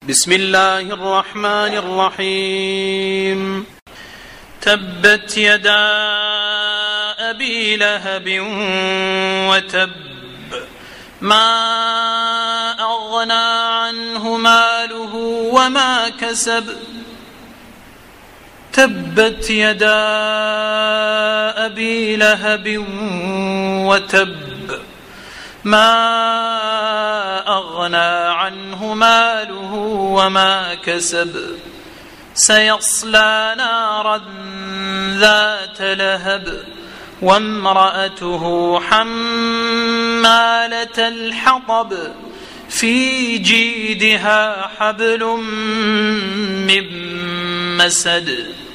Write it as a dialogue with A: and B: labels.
A: بسم الله الرحمن الرحيم. تبت يدا أبي لهب وتب ما أغنى عنه ماله وما كسب. تبت يدا أبي لهب وتب ما أغنى عنه ماله وما كسب. سيصلى نارا ذات لهب وامرأته حمالة الحطب في جيدها حبل من مسد.